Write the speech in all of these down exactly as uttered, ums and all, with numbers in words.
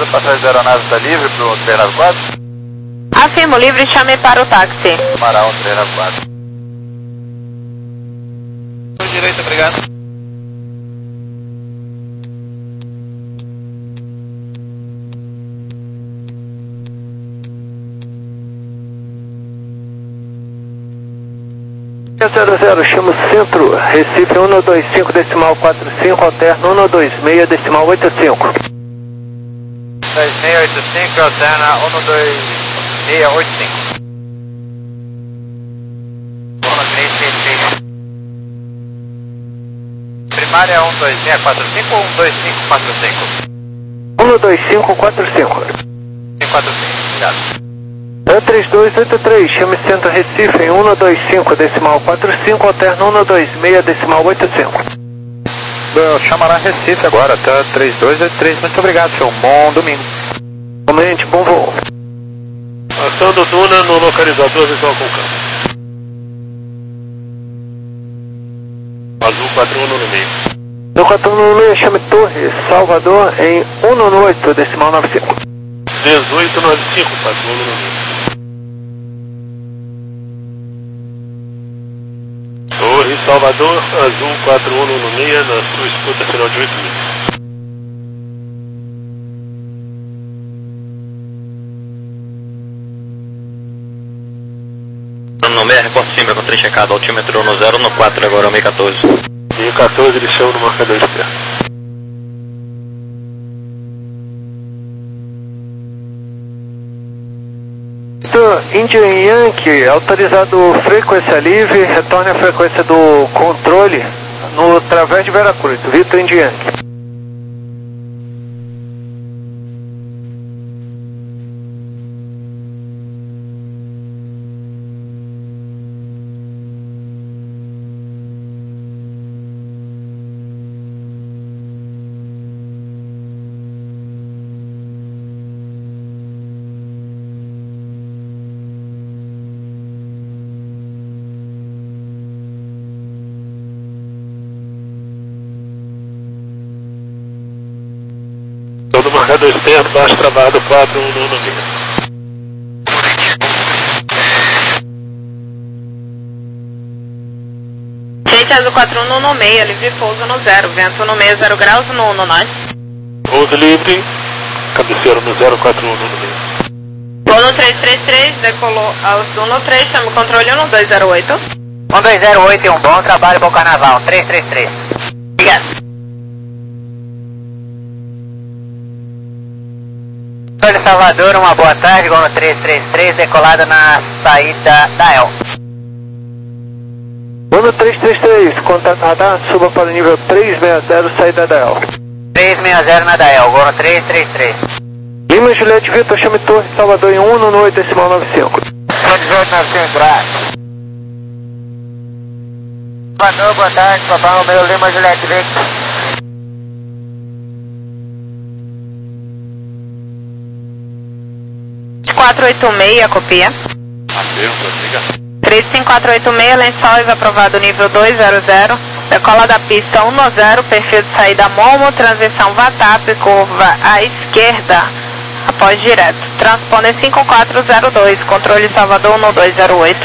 passagem da aeronave está livre para o três nove quatro? Afirmo, livre, chame para o táxi. Marão três nove quatro. Direito, obrigado. zero zero, chama o centro, Recife um dois cinco decimal quatro cinco, alterna um dois seis decimal oito cinco. dois seis oito cinco, alterna um dois seis oito cinco. Primária um dois seis quatro cinco ou um dois cinco quatro cinco? um dois cinco quatro cinco. cinco quatro cinco, obrigado. É três dois oito três, chame centro Recife em um dois cinco decimal quatro cinco, alterna um dois seis decimal oito cinco. Chamará Recife agora, tá três dois oito três, muito obrigado, senhor. Bom domingo. Comente, bom voo. Ação do Duna no localizador visual com câmera. Azul quatro um no meio. No quatro um seis, chame Torre, Salvador em um oito decimal nove cinco. dezoito nove cinco, quatro um no meio. Torre Salvador, Azul quatro um no meio, na sua escuta final de oito mil. No meio, reporte Simbra com trem checado, altímetro no zero, no quatro agora, meio quatorze. meio quatorze, eles chamam no marcador externo. Indian Yankee, autorizado frequência livre, retorne à frequência do controle no través de Veracruz, Vitor Indian Yankee. Do marcador externo, baixo travado quatro um no meio. Gente, azul quatro um no meio, livre pouso no zero, vento no meio, zero graus no no nós. Pouso livre, cabeceiro no zero quatro um no meio. Voo no três três três, decolou ao sul no três, chama o controle um dois zero oito. um dois zero oito e um bom trabalho, bom carnaval, três três três. Obrigado. Torre Salvador, uma boa tarde, gol no três três três, decolada na saída da El. Ano três três três, contato radar, suba para o nível três seis zero, saída da El. três seis zero na da El, gol no três três três. Lima Juliette Vitor, chame Torre Salvador em um oito decimal nove cinco. dezoito nove cinco, Salvador, boa tarde, Papai Romeu, Lima Juliette Victor. quatro oito seis, copia. Adeus, prossiga. três cinco quatro oito seis, Lençóis, aprovado nível dois zero zero. Decola da pista um zero, perfil de saída Momo, transição VATAP, curva à esquerda, após direto. Transponder cinco quatro zero dois, controle Salvador um dois zero oito.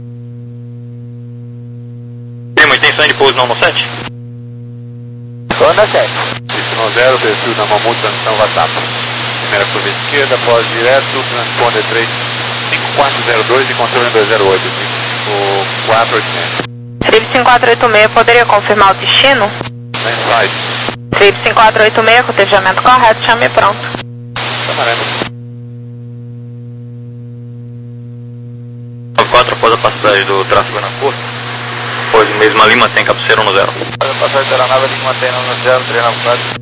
Temos intenção de pouso no sete? Onda sete. Y zero, perfil da Mamute, transição VATAP. Primeira curva esquerda, após direto, transponder três cinco quatro zero dois e controle dois zero oito, o quatro oito seis. Trip cinco quatro oito seis, poderia confirmar o destino? Lençóis. Trip cinco quatro oito seis, cotejamento correto, chame pronto. Chamaremos. nove quatro após a passagem do tráfego na curva. Pois mesmo ali mantém cabeceira no zero. Após a passagem da aeronave, ele mantém no zero três nove quatro.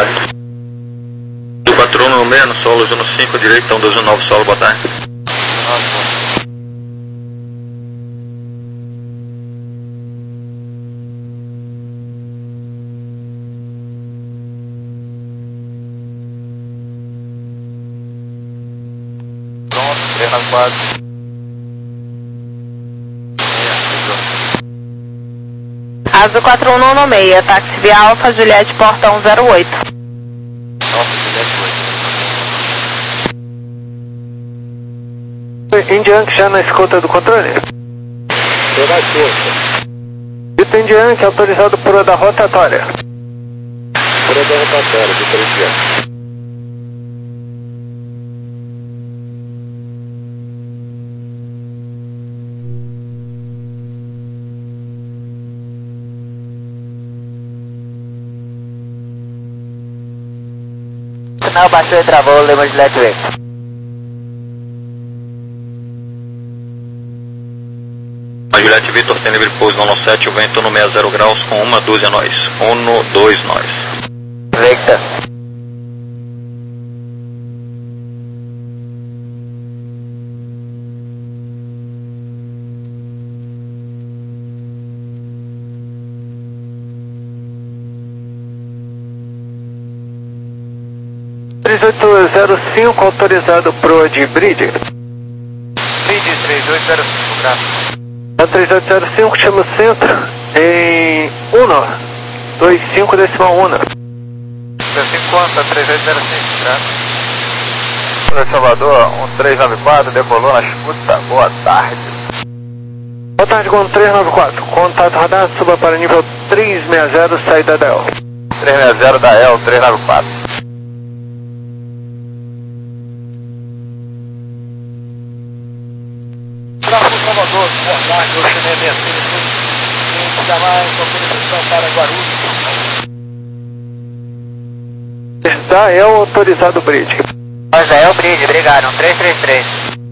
obrigado. Do quatro um no meio, no solo, zona cinco, direita, um dois um nove, solo, boa tarde. Pronto, três nove quatro. Azul quatro um no meia, táxi via Alfa, Juliette, porta um zero oito. Alfa, Juliette oito. Indian já na escuta do controle? Tô na escuta. Vitor Indian que é autorizado por a da rotatória. Por a da rotatória, do três G. Sinal baixou e travou, Lima Juliette oito. Juliette Vitor tem livre pouso no sete, o vento no sessenta graus com uma dúzia nós. Um, dois nós. Victor. três oito zero cinco autorizado pro de Bridge. Bridge três oito zero cinco, graças. A três oito zero cinco chama o centro em um dois cinco decimal um. cinco quanto, três oito zero cinco, graças. Oi, Salvador, um três nove quatro, decolou na escuta, boa tarde. Boa tarde, com três nove quatro. Contato radar, suba para nível três seis zero, saída da E L. três seis zero da E L, três nove quatro. Salvador, boa tarde, o Chile Mercedes, em Jamais, autorização para Guarulhos. Da E L autorizado Bridge. Pois é, é o Bridge, obrigado, um três três três.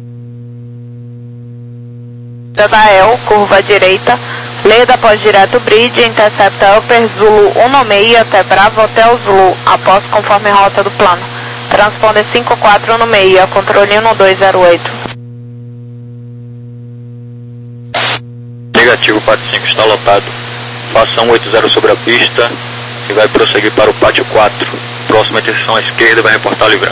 Da E L, curva à direita, Leda após direto Bridge, intercepta Upper Zulu um no meio até Bravo Hotel Zulu, após conforme rota do plano. Transponder cinco quatro no meio, controle um dois zero oito. Negativo, pátio cinco está lotado. Faça um oito zero sobre a pista e vai prosseguir para o pátio quatro. Próxima interseção à esquerda, vai reportar livrando.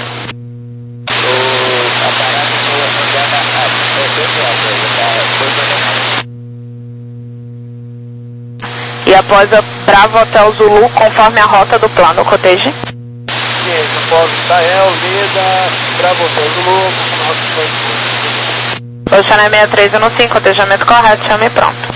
E após a Bravo Hotel Zulu, conforme a rota do plano, coteje. No polo da E L, Leda, Bravo Hotel Zulu, nosso Oceano sessenta e três no cinco, cotejamento correto, chame pronto.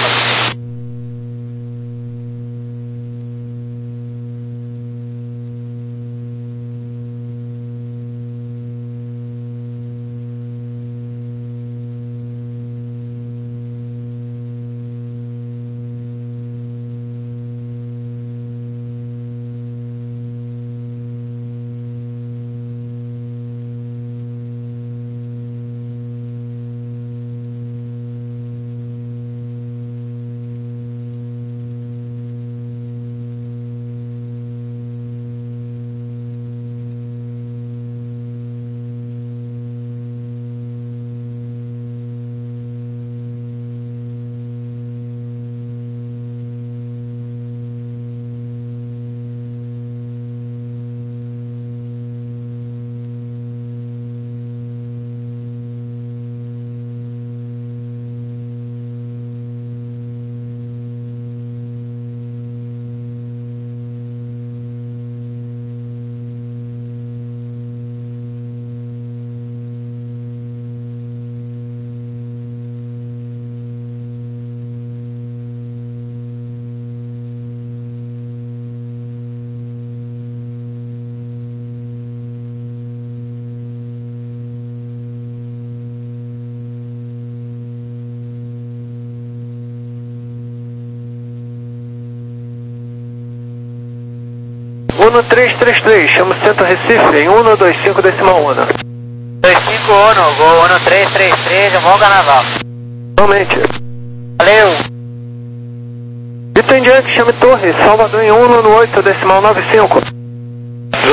um três três três, chama o centro Recife em um dois cinco decimal um. dois cinco um, voo um três três três, bom carnaval. Realmente. Valeu. Vitor Indian que chame Torre, Salvador em um oito decimal nove cinco.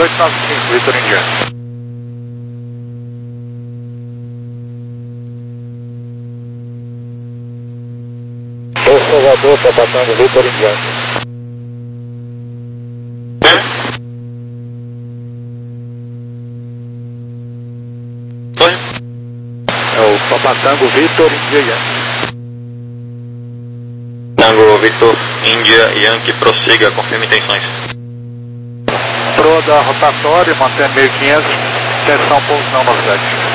oito nove cinco, Vitor Indiano. Salvador, Papatango, Vitor Indiano. Oi? É o Papatango, Vitor Indiano. Tango, Vitor, Índia, Yankee, prossiga, confirme intenções. Pro da rotatória, mantendo mil e quinhentos, atenção, pouso não no sete.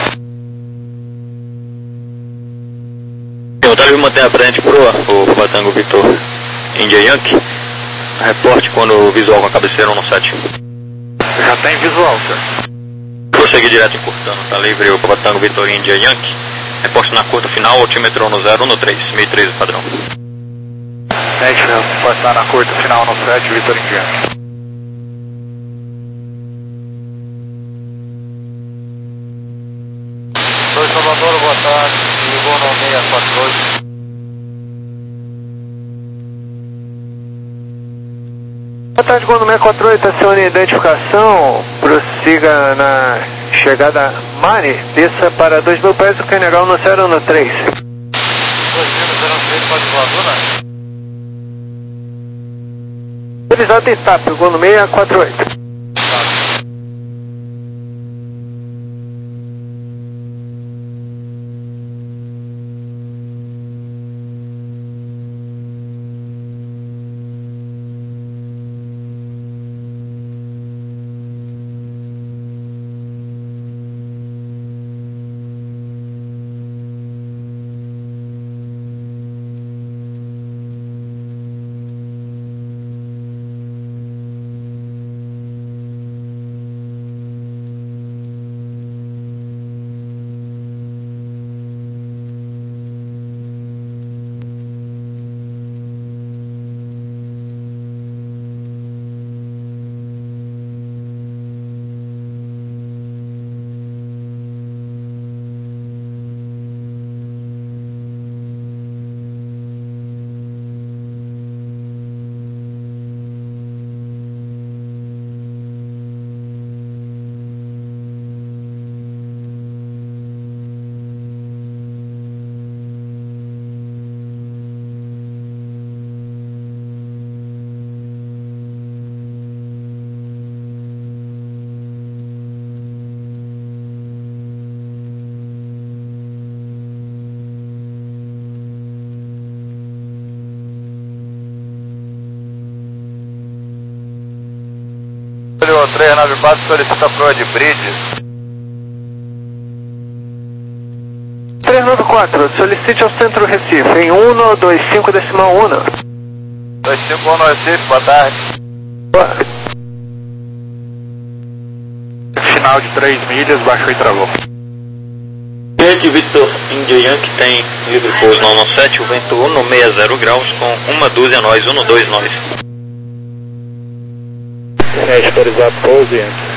O Otávio mantém a frente proa, o Papatango, Vitor, Índia, Yankee. Reporte quando o visual com a cabeceira no sete. Já tem visual, cara. Prosseguir direto encurtando, tá livre o Papatango, Vitor, Índia, Yankee. Reporte na curta final, altímetro no zero um no três, mil e treze padrão. Sete, passar na curta final no sete, Vitor Indiano. Oi, Salvador, boa tarde. Ligou no seis quatro oito. Boa tarde, Gondo seis quatro oito, acione a identificação, prossiga na chegada Mari, desça para dois mil pés do Canegal no zero um no três. dois mil zero um três, pode voador, né? Revisado etapa, Gondo seis quatro oito. três nove quatro solicita proa de bridge. três nove quatro, solicite ao centro Recife, em um dois cinco decimal um. dois cinco um no Recife, boa tarde. Boa. Final de três milhas, baixou e travou. Yankee, Vitor, Índia, Yankee tem livre pouso no sete, o vento um no sessenta graus com uma dúzia nós, um no dois nós. É, autorizado pouso, Yankee.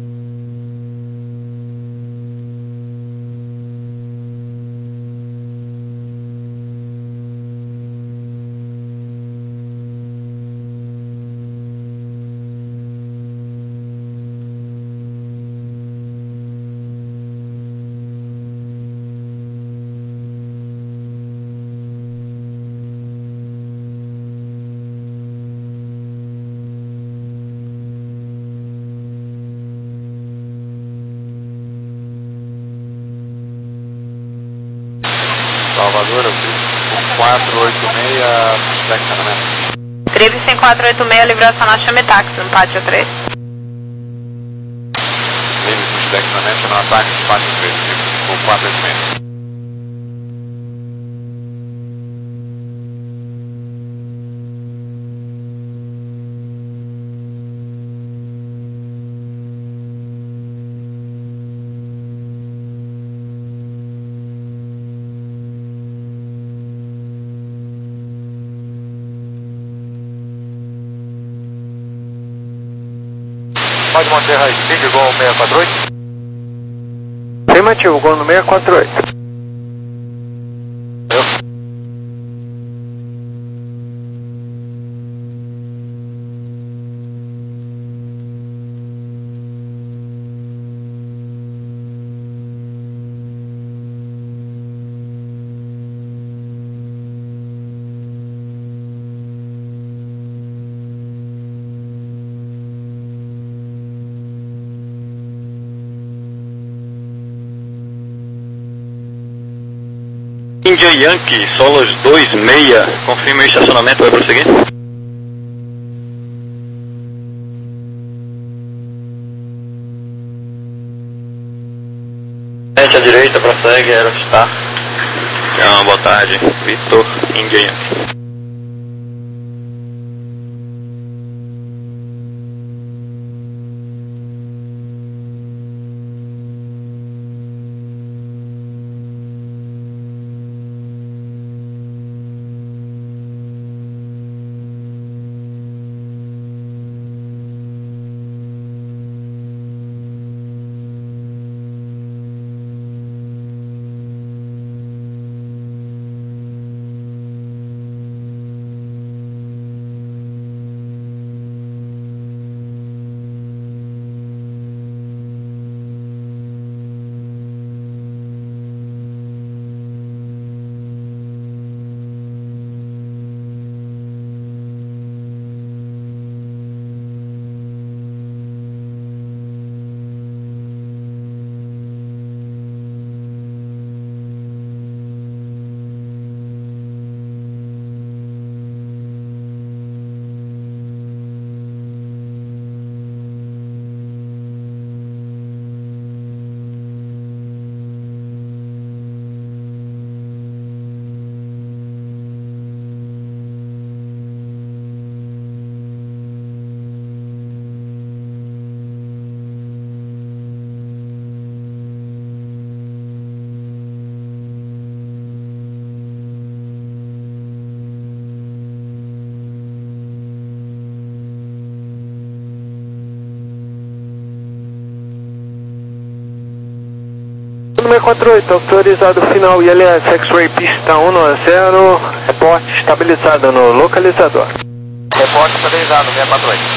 Salvador, eu fiz quatro oito seis, estacionamento. Trip cinco quatro oito seis, livração na Chame Táxi, no pátio três. Livre com estacionamento no ataque do pátio três, o quatro oito seis. Pode manter high speed igual ao seis quatro oito? Afirmativo, Gondo seis quatro oito. Eu? India Yankee, Solos dois seis, confirme o estacionamento, vai prosseguir? À direita, prossegue, Aerostar. Então, boa tarde, Vitor, India Yankee. seis quatro oito, autorizado final I L S X-Ray pista um zero, reporte estabilizado no localizador. Reporte estabilizado, seis quatro oito.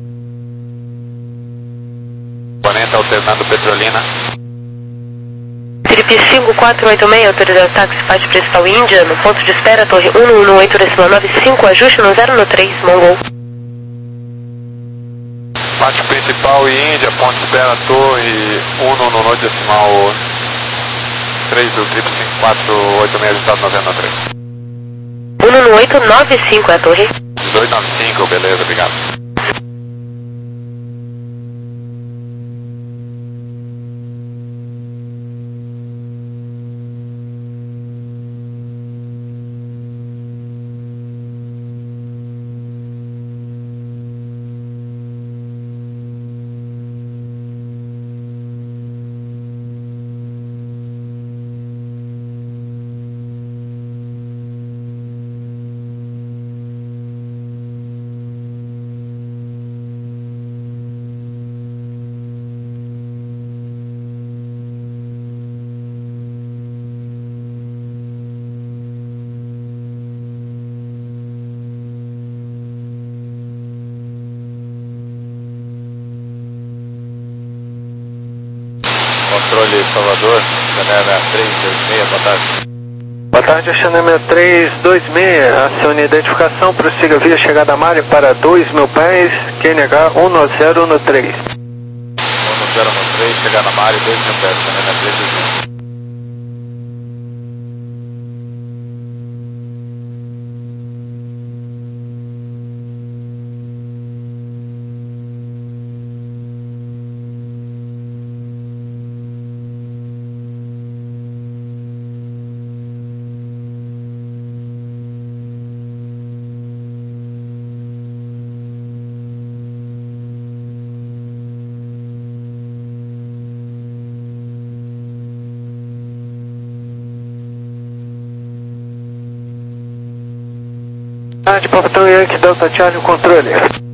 Componente alternando Petrolina. Felipe cinco quatro oito seis, autorizado táxi parte principal Índia, no ponto de espera, torre um um um oito nove cinco, ajuste no zero no três, Mongol. Parte principal e Índia, ponto de espera, torre um um um decimal três, o triplo cinco quatro oito seis, ajustado no zero no três. um um oito nove cinco é a torre. dezoito nove cinco, beleza, obrigado. Controle Salvador, Chanel três dois seis, boa tarde. Boa tarde, Chanel três dois seis, acione a identificação, prossiga via chegada a Mari para dois mil pés, Q N H um zero um três. um zero um três, chegada a Mari, dois mil pés, Chanel três dois seis. Ah, de Papai Yankee Delta Charlie, controle.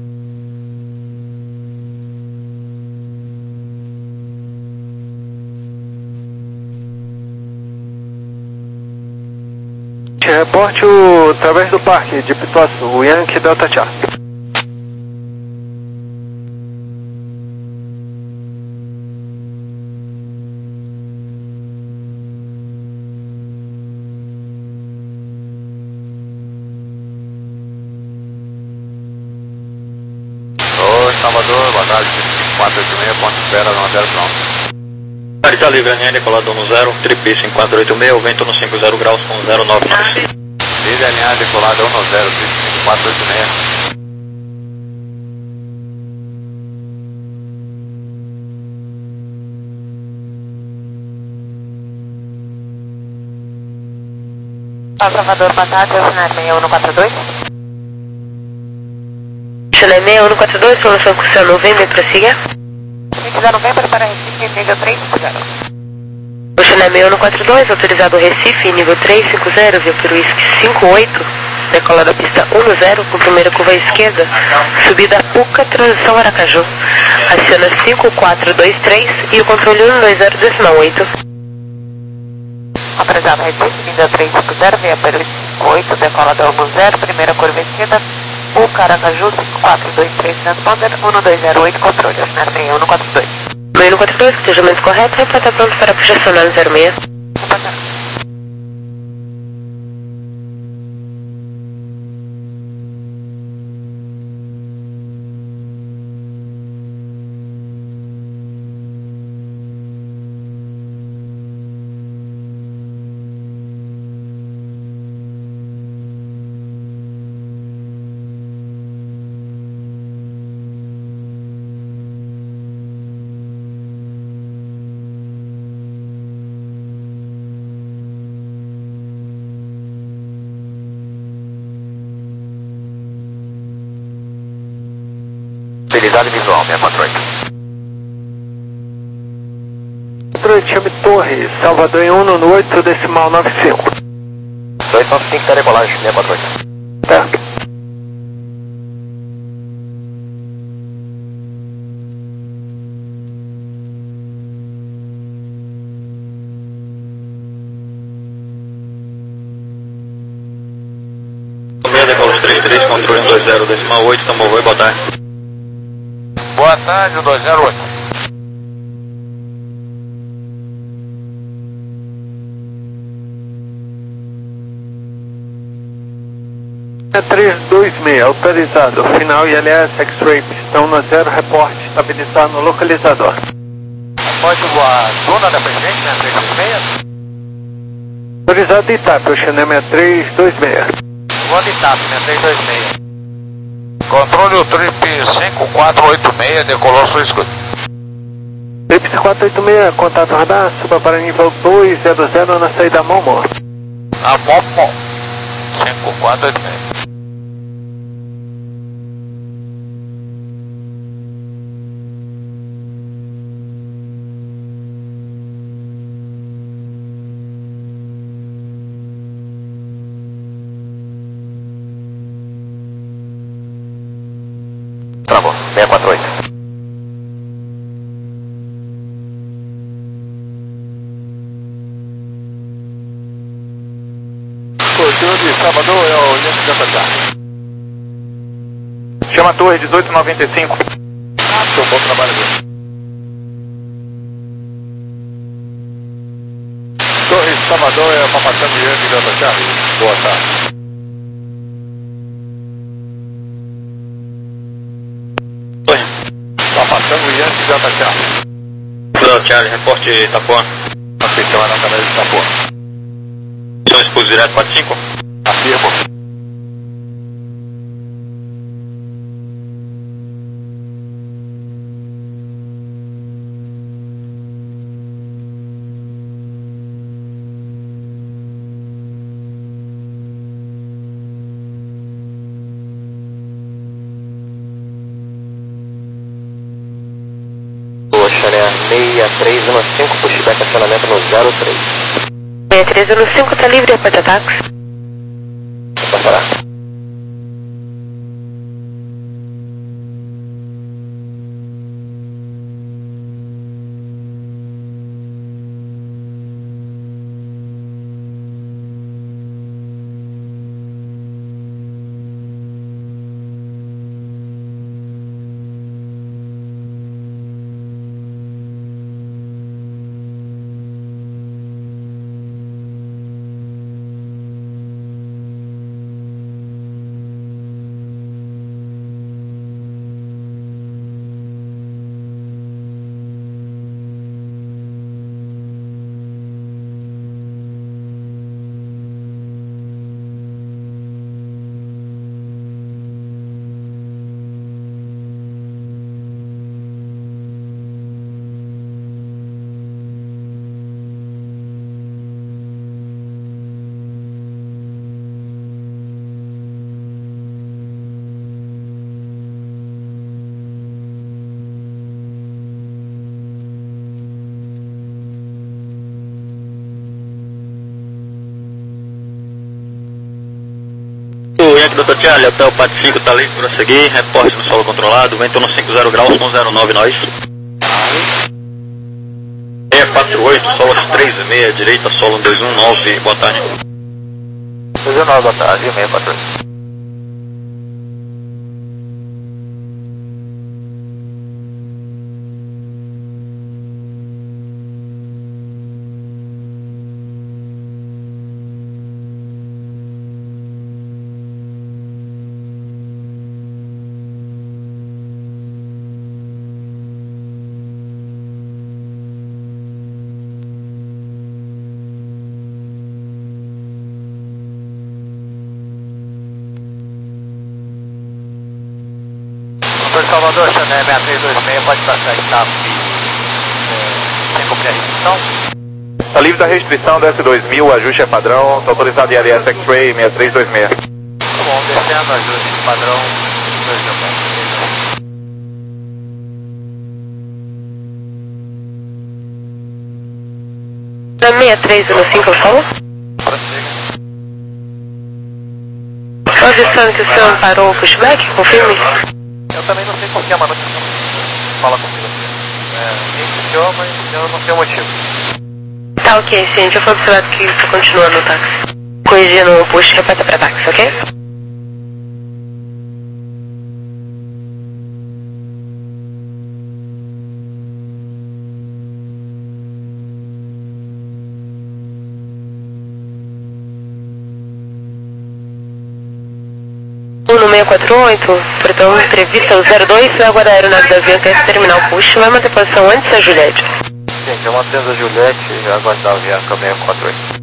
Reporte o através do parque de Pituaçu, o Yankee Delta Charlie. Salvador, boa tarde, cinco quatro oito seis, ponto de espera, zero pronto. Pista livre, linha decolada no zero, tripé cinco quatro oito seis, o vento no cinco zero graus com zero nove três. Líder alinhada decolada um zero, cinco quatro oito seis. Salvador, boa tarde, Chile seis um quatro dois. Chile seis um quatro dois, solução Cursão Novembro, prossiga. vinte de novembro para Recife, nível três cinco zero. O Chile seis um quatro dois, autorizado Recife, nível três cinco zero, viu por Whisky cinco oito, decola da pista um zero, com primeira curva à esquerda, subida Puca, transição Aracaju. Aciona cinco quatro dois três e o controle um dois zero decimal oito. Autorizado Recife, nível três cinco zero, via pelo cinco oito, decola da um zero, primeira curva à esquerda, Puca, Aracaju, cinco quatro dois três, transponder, um dois zero oito, controle, Chile seis um quatro dois. seis um quatro dois, planejamento correto, reporta pronto para projeção no zero seis. Utilizado visual, seis quatro oito. Chame Torre, Salvador em um oito decimal nove cinco. dois nove cinco, tá decolagem, seis quatro oito. Certo. Meia decola três três, controle um dois zero decimal oito, tomou voo e boa tarde. Boa tarde, um dois zero oito. três dois seis, autorizado. Final I L S X-Ray, pistão no zero, reporte estabilizado no localizador. Pode voar zona da frente, né? três dois seis? Autorizado Itap, Oceané seis três dois seis. Voando Itap, né? três dois seis. Controle o trip cinco quatro oito seis, decolou sua escuta. Trip cinco quatro oito seis, contato radar, suba para nível dois zero zero na saída Momo. A Momo, cinco quatro oito seis. Travou, seis quatro oito. Posição de Salvador é o Yankee Delta Charlie. Chama a torre dezoito noventa e cinco. Ah, seu bom trabalho aqui. Torre de Salvador é uma passando de Yankee Delta Charlie. Boa tarde. Tá passando o Yankee Delta Charlie. Delta Charlie, reporte Itapuã. Ok, chama na câmera de Itapuã. São expulso direto quatro cinco. Afirmo. seis três um cinco, pushback acionamento no zero três. seis três um cinco, tá livre, reporta táxi. Passará. doutor Charlie, até o Pat cinco tá livre para seguir, reporte no solo controlado, vento no cinquenta graus com zero nove nós. seis quatro oito, solo três e meia, direita, solo dois um nove, boa tarde. dois um nove, boa tarde, seis quatro oito. Salvador, Chané seis três dois seis, pode passar em TAP é, sem cumprir a restrição? Está livre da restrição do S dois mil, ajuste é padrão, está autorizado I L S X-Ray seis três dois seis. Tá bom, descendo, ajuste padrão dois mil. Da seis três um cinco, fala? Só avistando que o senhor parou o pushback, confirme? Eu também não sei porquê, mano. Fala comigo. É, iniciou, mas eu não sei o motivo. Tá ok, sim, já foi observado que isso continua no táxi. Corrigindo o push, repeta pra táxi, ok? No seis quatro oito, portão entrevista o zero dois, vai aguardar a aeronave da Avianca esse terminal push, vai manter posição antes da Juliette. Gente, eu mantendo a Juliette e aguardar a Avianca seis quatro oito.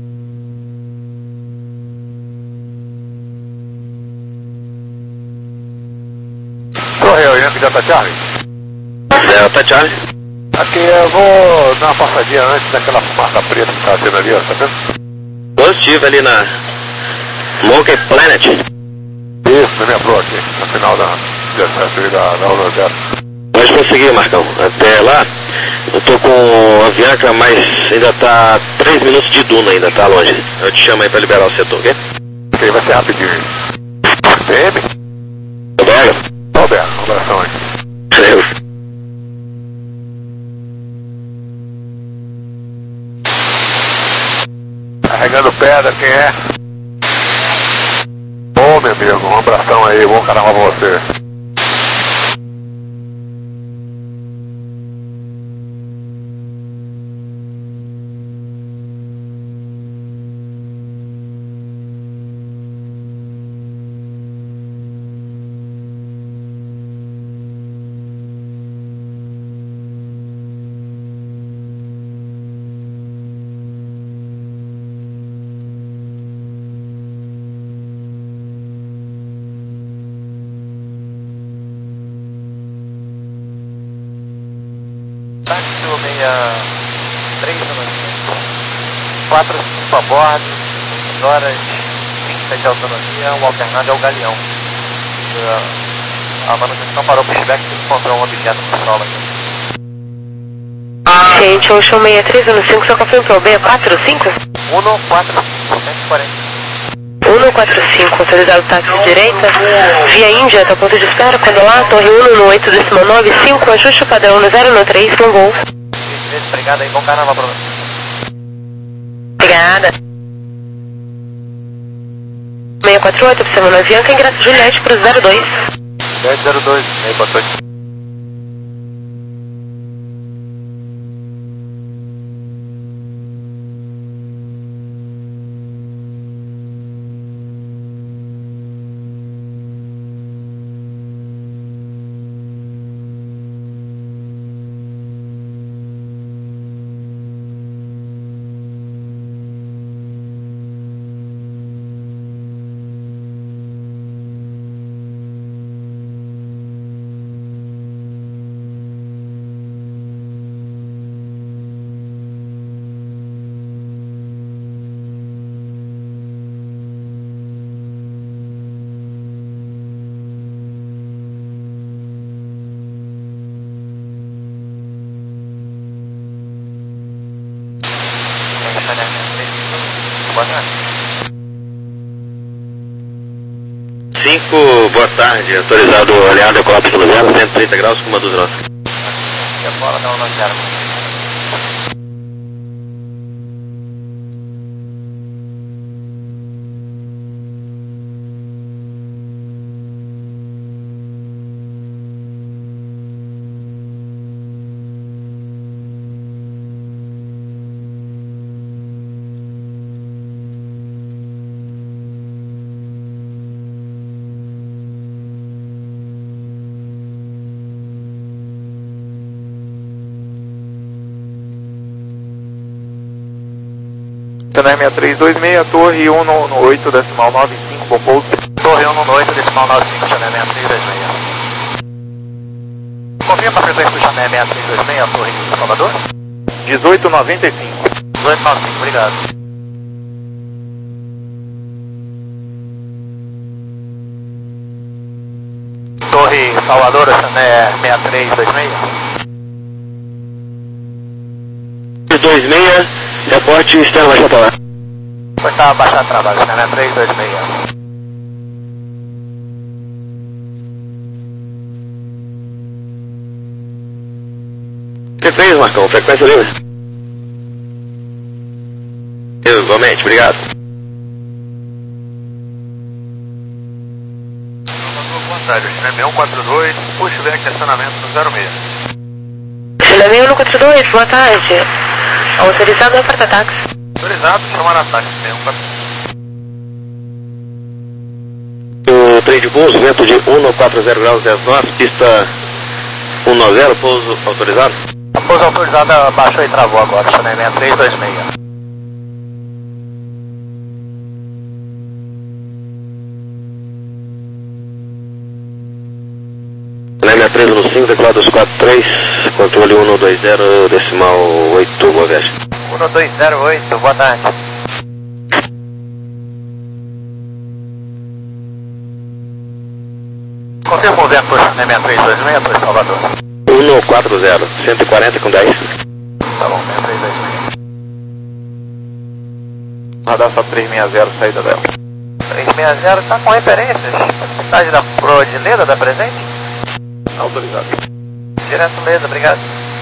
Correio, Yankee Delta Charlie. Delta Charlie. Aqui eu vou dar uma passadinha antes daquela fumaça preta que está tendo ali, ó, tá vendo? Positivo ali na Monkey Planet. Isso, na minha pro aqui, no final da dezessete da, da rodovia. Pode prosseguir, Marcão. Até lá, eu tô com a Avianca, mas ainda tá três minutos de duna ainda, tá longe. Eu te chamo aí pra liberar o setor, ok? Ok, vai ser rapidinho. P M? Roberto? Roberto, um abração aí. Valeu. Carregando pedra, quem é? Bom, meu amigo, um abração aí, bom caramba pra você. Táxi seis três quatro cinco a bordo, seis horas vinte e sete de autonomia, o alternado é o Galeão. A manutenção parou o pushback e encontrou um objeto no solo aqui. Gente, o show seis três um cinco, só confirma pro seis quatro cinco? um quatro cinco, cento e quarenta. um quatro cinco, autorizado táxi direita, via Índia, tá ponto de espera, quando lá, torre um no oito décimo nove cinco, ajuste o padrão no zero nove três, com voo. Obrigado aí, bom carnaval pra você. Obrigada. seis quatro oito, observando a Avianca, ingresso Juliette pro zero dois. dez zero dois, seis quatro oito. Francisco, boa tarde, autorizado aliado Ecola Pista zero, cento e trinta graus, com uma dúzia nossa. E a bola não não quero. Canal seis três dois seis, Torre cento e oito, decimal nove cinco, bom pouso. Torre cento e oito, decimal nove cinco, Chanel seis três dois seis. Confirma a frequência do Chanel seis três dois seis, a Torre de Salvador? dezoito noventa e cinco. dezoito noventa e cinco, obrigado. Torre Salvador, Chanel seis três dois seis. dois seis, reporte externo Baixada lá. Pois está baixado trabalho, Chanel três dois seis. C três, Marcão, frequência livre. Eu, igualmente, obrigado. Boa tarde, Chile seis um quatro dois, pushback estacionamento no zero seis. Chile seis um quatro dois, boa tarde. Autorizado é porta-táxi. Autorizado, chamar ataque seis um quatro O trem de pouso, vento de cento e quarenta graus dez nós, pista cento e noventa, pouso autorizado. A pouso autorizada baixou e travou agora, Chanel seis três dois seis. seis três um cinco, decolado dois quatro três, controle cento e vinte, decimal oito, boa viagem. cento e vinte e oito, boa tarde. Confirma o vento por Chanel seis três dois seis, por Salvador. cento e quarenta, cento e quarenta com dez. Tá bom, seis três dois seis. Radar só três seis zero, saída dela. três seis zero está com referências. Cidade da Proa de Leda, da presente? Autorizado. Direto Leda, obrigado.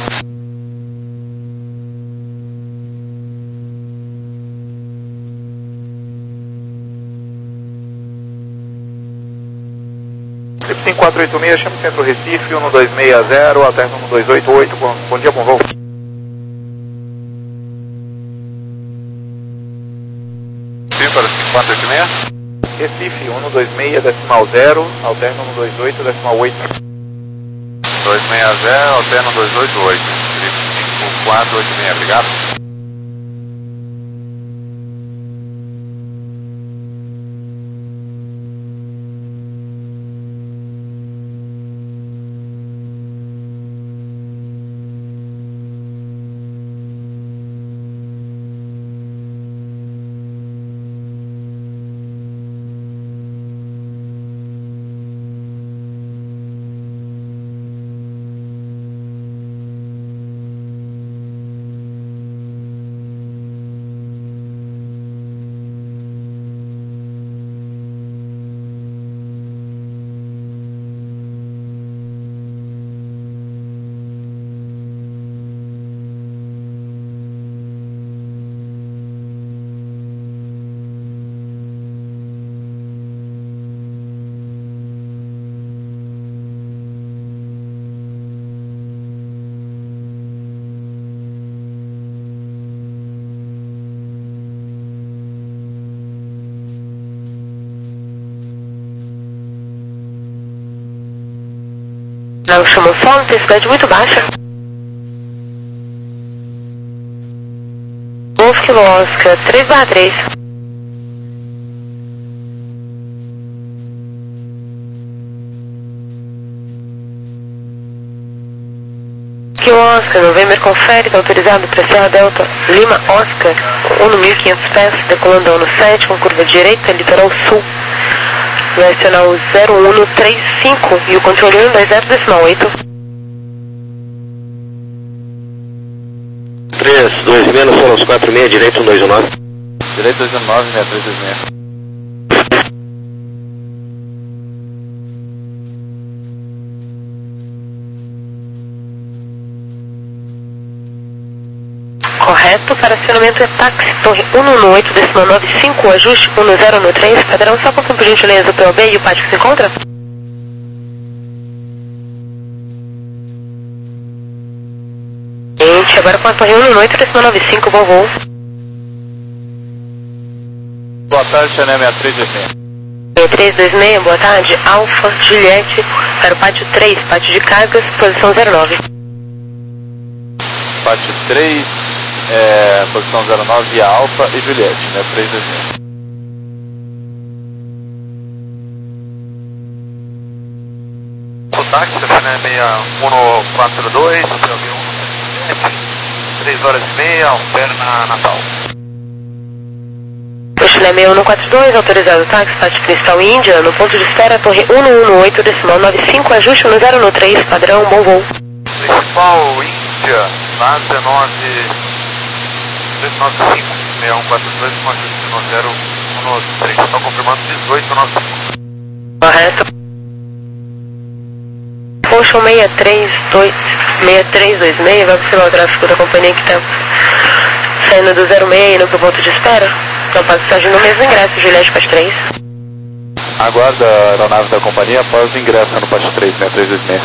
cinco quatro oito seis, chama o centro Recife, um dois seis zero, alterno um dois oito oito, bom, bom dia, bom voo. Sim, para cinco quatro oito seis. Recife, um dois seis, decimal zero, alterno um dois oito, decimal oito. dois seis zero, alterno dois oito oito. cinco quatro oito seis, obrigado. Não chamou sol, intensidade muito baixa. Golf Kilo Oscar, três barra três. Kilo Oscar, November confere, está autorizado para Serra Delta, Lima Oscar, um no mil e quinhentos pés, decolando ano sete, com curva direita, litoral sul. Nacional zero um três cinco e o controle um dois zero decimal oito. três dois menos, solos quatro seis, direito um dois um nove. Direito dois um nove, seis três dois seis. Correto, para acionamento é táxi, torre um um oito, décima nove cinco, ajuste um zero um três, padrão, só confirma por gentileza o P O B e o pátio que se encontra? Gente, agora com a torre um um oito, décima nove cinco, bom voo. Boa tarde, Chanel seis três dois seis. seis três dois seis, boa tarde, Alfa, Juliette, para o pátio três, pátio de cargas, posição zero nove. Pátio três, é, posição zero nove, Alfa e Juliette, né? três dois seis. O táxi, né? seis um quatro dois, o P O B um sete, três horas e meia, Alterna Natal. Chile seis um quatro dois, autorizado táxi, pátio Cristal Índia, no ponto de espera, torre um um oito, decimal nove cinco, ajuste no zero um três, padrão, bom voo. Principal Índia, base nove dois nove cinco, seis um quatro dois, com ajuste no zero um três, estão confirmando dezoito nove cinco. Correto. Ocean seis três dois seis três dois seis, vai observar o tráfego da companhia que está saindo do zero seis, indo para o ponto de espera. Então, passagem no mesmo ingresso, Juliette Pátio três. Aguarda a aeronave da companhia após o ingresso no Pátio três, seis três dois seis.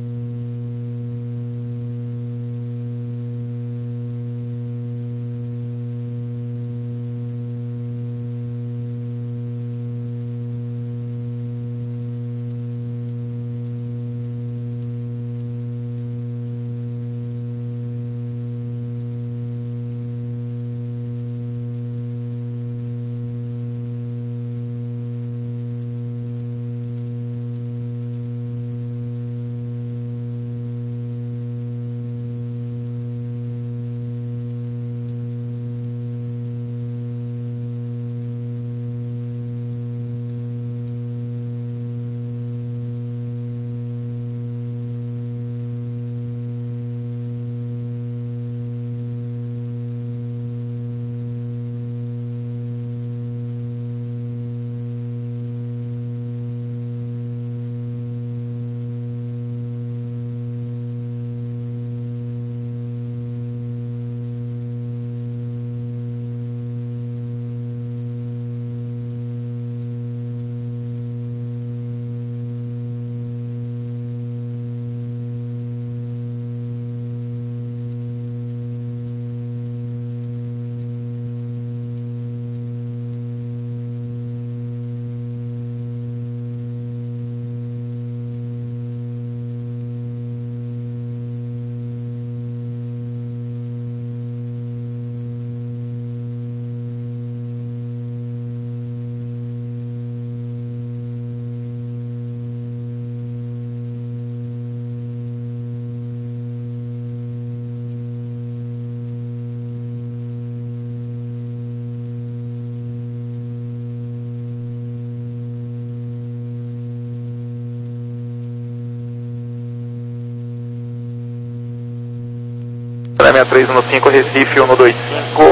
seis três um cinco, Recife um dois cinco,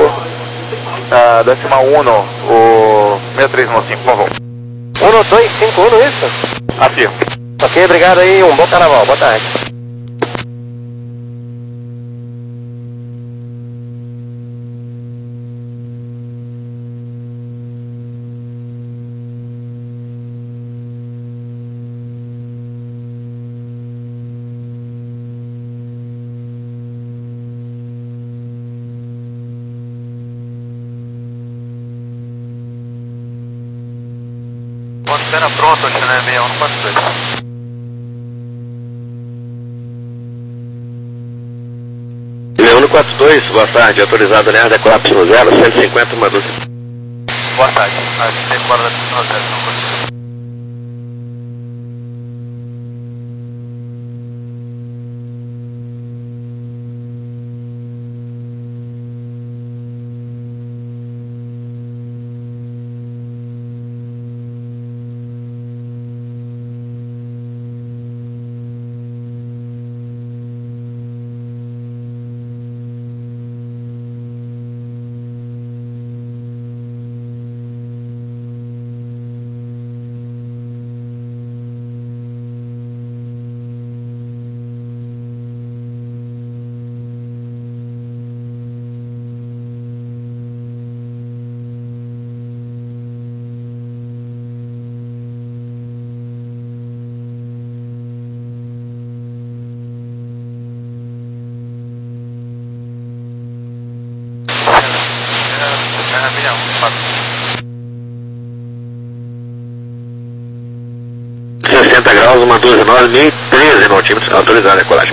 uh, décima um, o seis três um cinco, por favor. um dois cinco um, isso? Afirmo. Ok, obrigado aí, um bom carnaval, boa tarde. Antena pronta, Chanel seis um quatro dois. seis um quatro dois, boa tarde, autorizado Leandro, decolar Pistão Zero, cento e cinquenta, uma dúzia. Boa tarde, a gente decora da Pistão Zero, não conseguiu. milha um, quatro. sessenta graus, uma doze nove, mil e treze centímetros, autorizado a decolagem.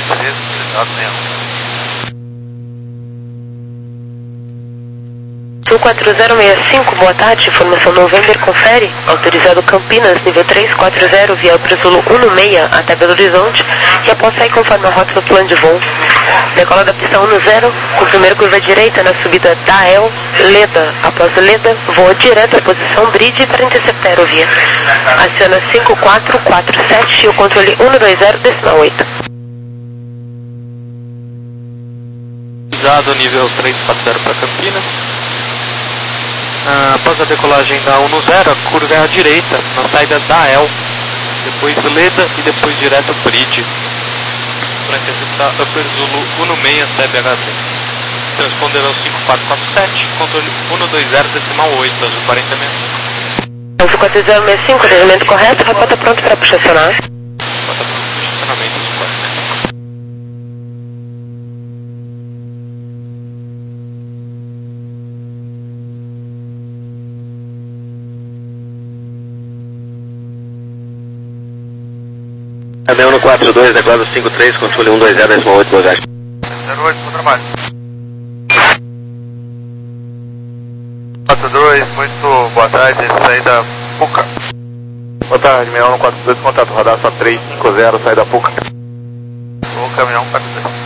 Sul quatro zero seis cinco, boa tarde, informação November, confere, autorizado Campinas, nível três quatro zero, via para Zulu um seis até Belo Horizonte, e após sair conforme a rota do plano de voo. Decola da pista um zero, com primeira curva direita na subida da El, Leda, após Leda, voa direto à posição Bridge para interceptar a aerovia. Aciona cinco quatro quatro sete e o controle um dois zero, decimal oito. Autorizado nível três quatro zero para Campinas. Ah, após a decolagem da um zero, a curva é à direita, na saída da El, depois Leda e depois direto Bridge, para interceptar Upper Zulu um seis até B H T. Transponder ao cinco quatro quatro sete, controle um dois zero, decimal oito, azul quarenta sessenta e cinco. Azul quatro zero seis cinco, atendimento correto, rota pronto para posicionar. Rota pronto para posicionamento, azul quarenta e cinco. Cadê um quatro dois, declarado cinco três, controle um dois zero, decimal oito, posagem. zero oito, bom trabalho. quatro dois, muito boa tarde, saída Puca. Boa tarde, caminhão um quatro dois, contato, radar só três cinco zero, saída Puca. O caminhão um quatro dois.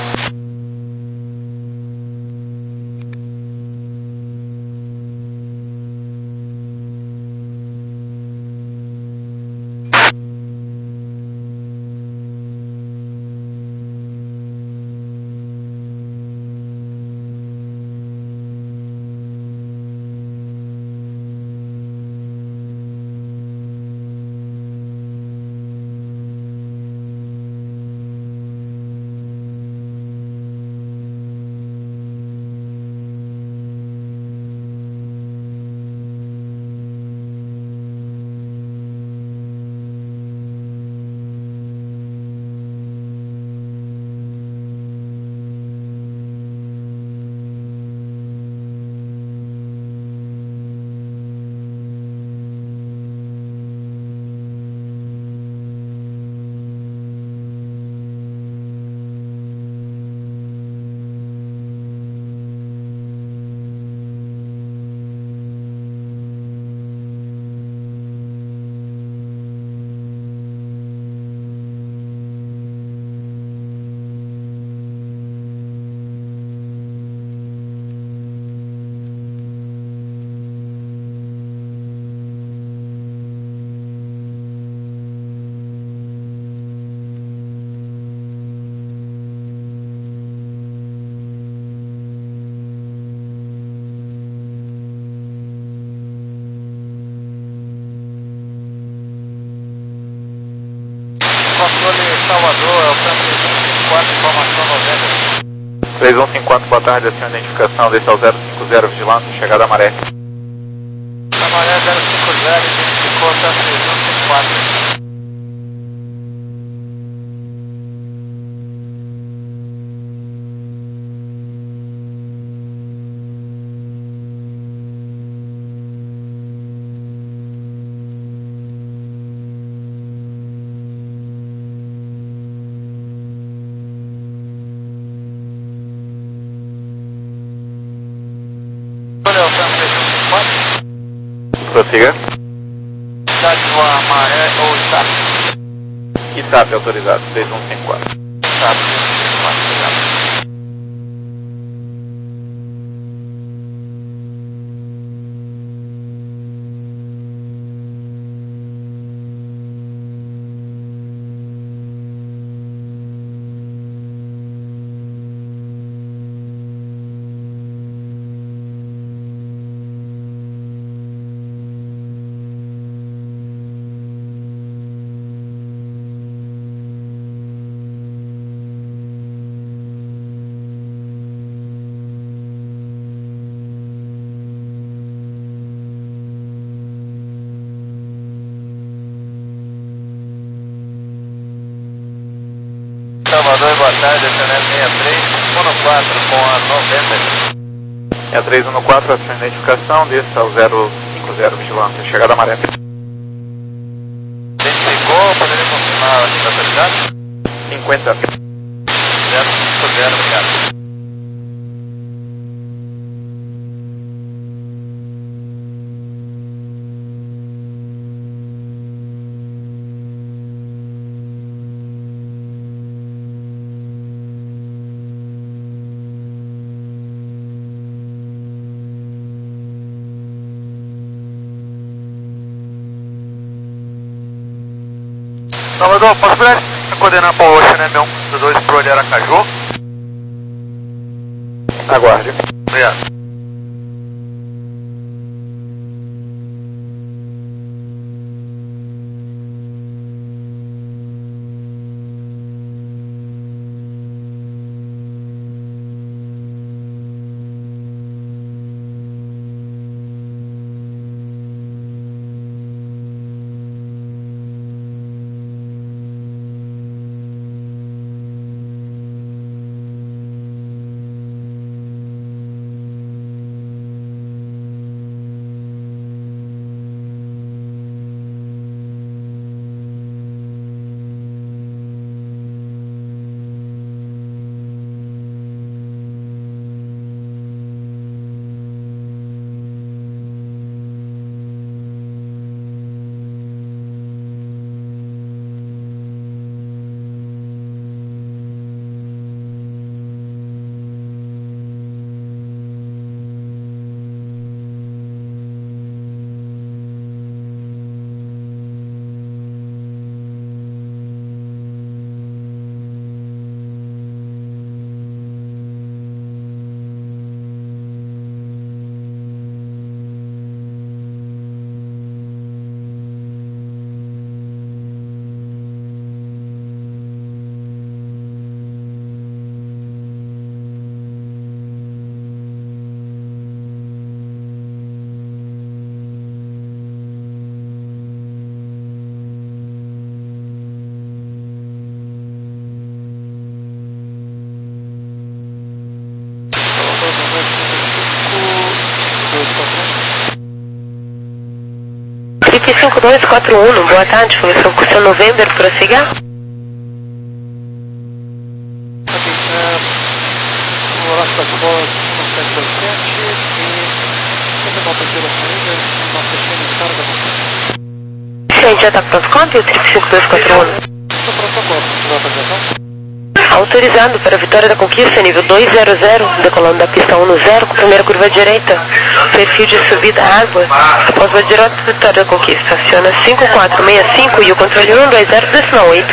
Controle Salvador, é o câmbio três um cinco quatro, informação noventa. três um cinco quatro, boa tarde, aciona a identificação, deixa ao zero cinco zero, vigilância, chegada à maré. A maré zero cinco zero, identificou até três um cinco quatro. Prossiga. Cidade do Amaré ou Itap? Itap autorizado, três um cinco quatro. Itap, três um cinco quatro, obrigado. Salvador, boa tarde, S N S sessenta e três, um quatro com a noventa. É três um quatro, ação de identificação, desça ao zero cinco zero, vigilância, chegada a maré. Identificou, poderia confirmar a linha autorizada? cinquenta. zero cinco zero, obrigado. Salvador, posso virar coordenar para o Ocean M um dois pro ali Aracaju? Aguarde. Obrigado. cinco dois quatro um, boa tarde, informação curso November, prossiga. Ok, uh, o horário da bola sete dois sete e sempre uma terceira saída, uma fechando de carga. Sim, já está pronto, conte o trip cinco dois quatro um. Estou pronto agora, para autorização. Autorizado para a Vitória da Conquista, nível dois zero zero, decolando da pista um zero, com primeira curva direita, perfil de subida água, após o direto Vitória da Conquista, aciona cinco quatro seis cinco e o controle um dois zero decimal oito.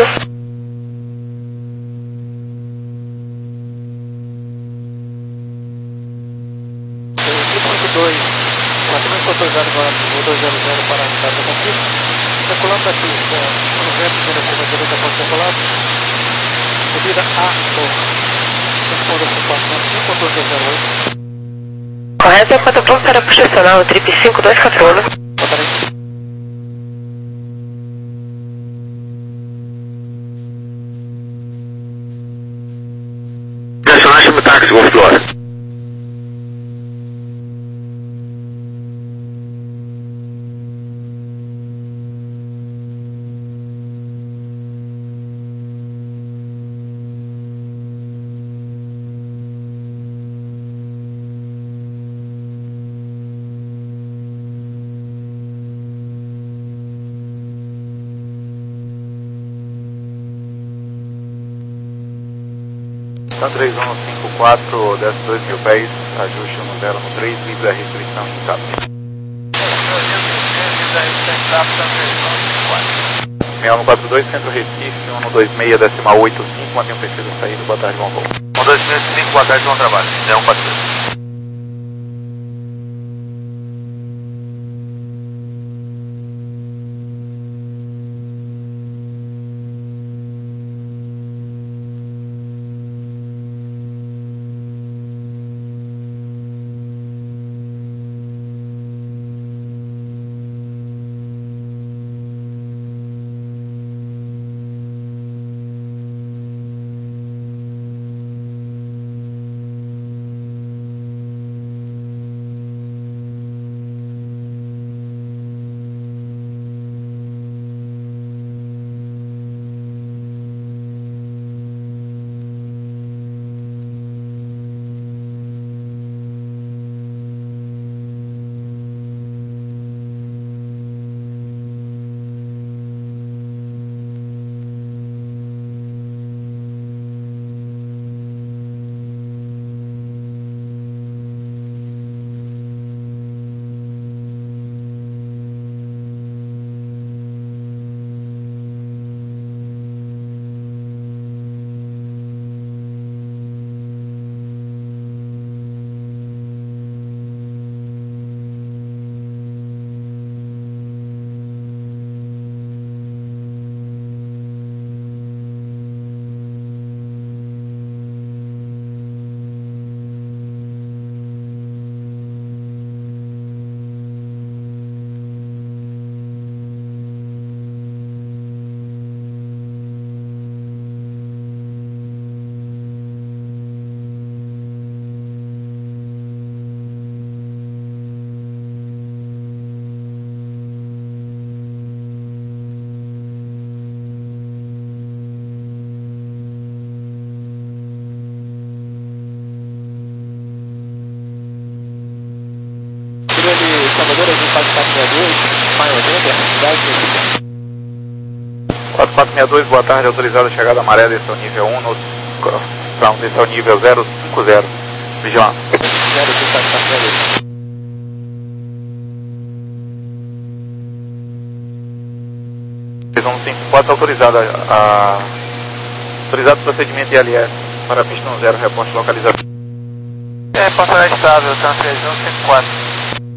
cinco dois, batimento autorizado agora no dois zero zero para a Vitória da Conquista, decolando da pista um zero, primeira curva direita após o decolado, subida A, responda por quatro cinco dois zero oito. Correto, é quatro pontos para puxa nacional, trip cinco dois quatro um. Nacional, chama táxi, Golf Flora. Tá três um cinco quatro, desce dois mil pés, ajuste no zero no três, livre a restrição de S A P. seis um quatro dois, Centro Recife, um dois seis, decimal oito cinco, mantenha o perfil de saída, boa tarde, bom voo. um dois seis cinco, boa tarde, bom trabalho. seis um quatro dois. dois, Maio oitenta, cidade de quatro quatro seis dois, boa tarde, autorizada a chegada amarela, esse é o nível um, no, não, esse é o nível zero cinco zero, vigilância. zero cinco zero. três um cinco quatro, autorizada a... autorizado o procedimento I L S para a pista um zero, reporte localizado. É, passará estável, tá, três um cinco quatro.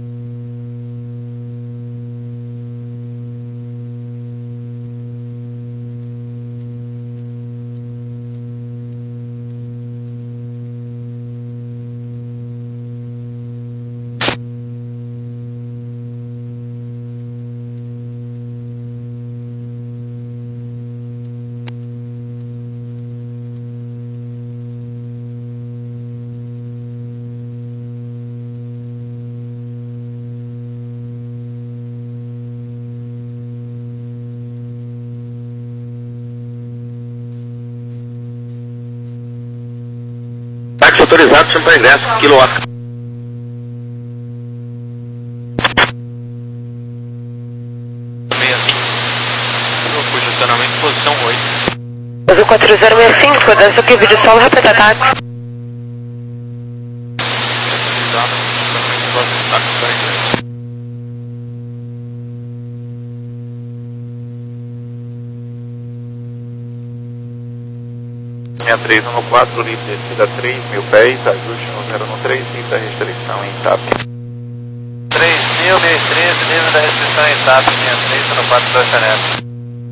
Táxi autorizado, chama para ingresso, quilo Oscar. sessenta e cinco. Posicionamento, posição oito. Azul quatro zero seis cinco, desce aqui, vídeo solo, repete ataque. Autorizado, posicionamento, posição táxi para ingresso. sessenta e três um quatro, livre descida três mil pés, ajuste no zero um três, nível da restrição em T A P. três mil, mil e treze, nível da restrição em T A P, sessenta e três um quatro, estacionamento.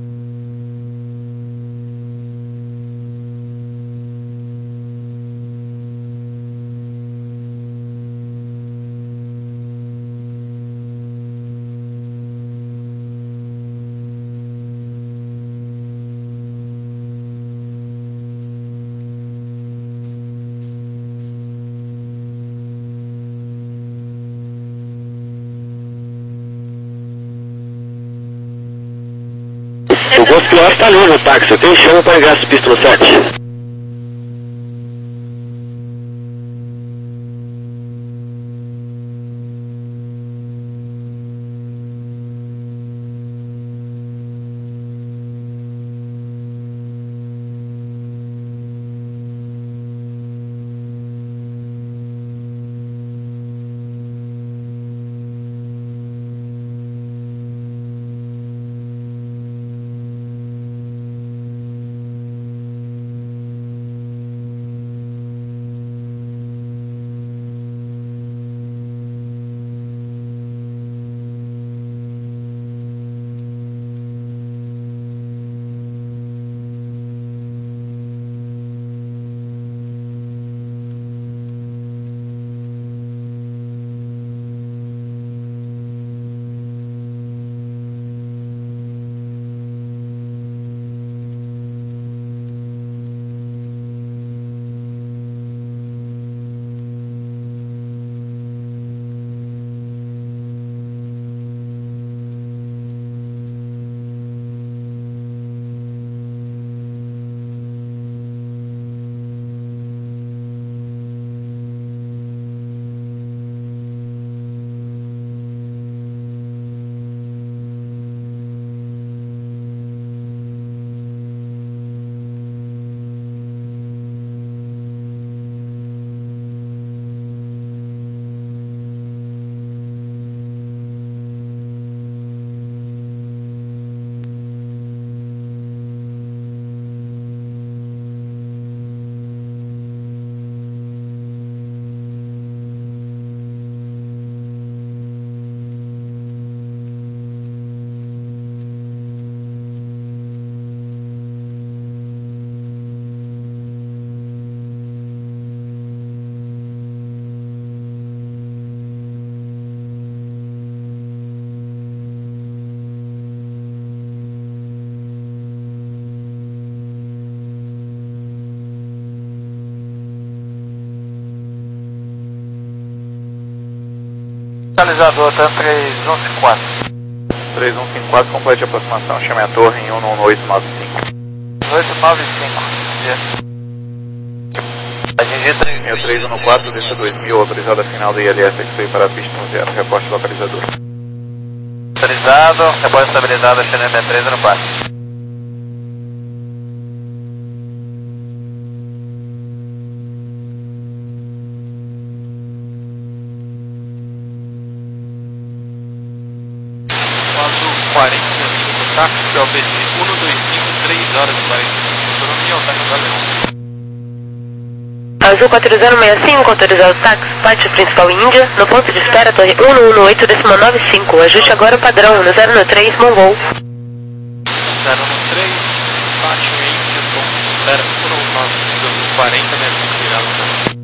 O Golf Pior está livre no táxi, eu tenho chama para ingresso pista no sete. Localizador, tá três um cinco quatro. três um cinco quatro, complete a aproximação, chame a torre em um um oito nove cinco. oito nove cinco. Atingir três mil, três um quatro, desça dois mil, autorizada final da I L S X-Ray para a pista um zero, reporte localizador. Autorizado, repórter estabilizado, China sessenta e três no quatro. O azul quarenta e cinco, táxi P O B C um dois cinco, três horas e quarenta e cinco, autonomia Altair Galeão. Azul quatro zero seis cinco, autorizado táxi, parte principal Índia, no ponto de espera, torre um um oito, décimo nove cinco, ajuste agora padrão no zero três, Mongol. zero três, parte Índia, ponto de espera, um um nove, quarenta metros, virado.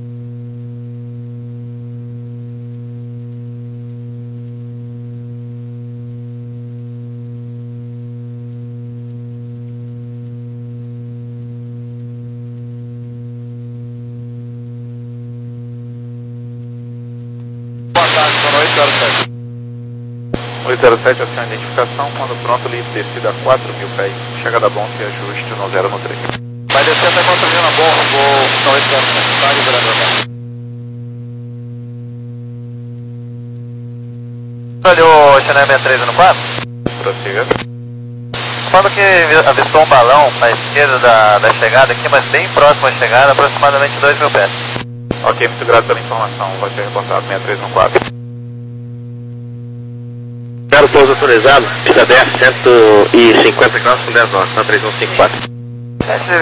oito zero sete, aciona a identificação, quando pronto, livre descida a quatro mil pés, chegada bom e ajuste no zero no três. Vai descer até quatro mil na bom, vou oito zero sete, vai liberando o carro. Olha o China sessenta e três no quatro. Prossiga. Quando que avistou um balão na esquerda da, da chegada aqui, mas bem próximo à chegada, aproximadamente dois mil pés. Ok, muito grato pela informação, vai ser reportado sessenta e três no quatro. Zero pouso autorizado, pista dez, cento e cinquenta graus com dez horas, na três um cinco quatro.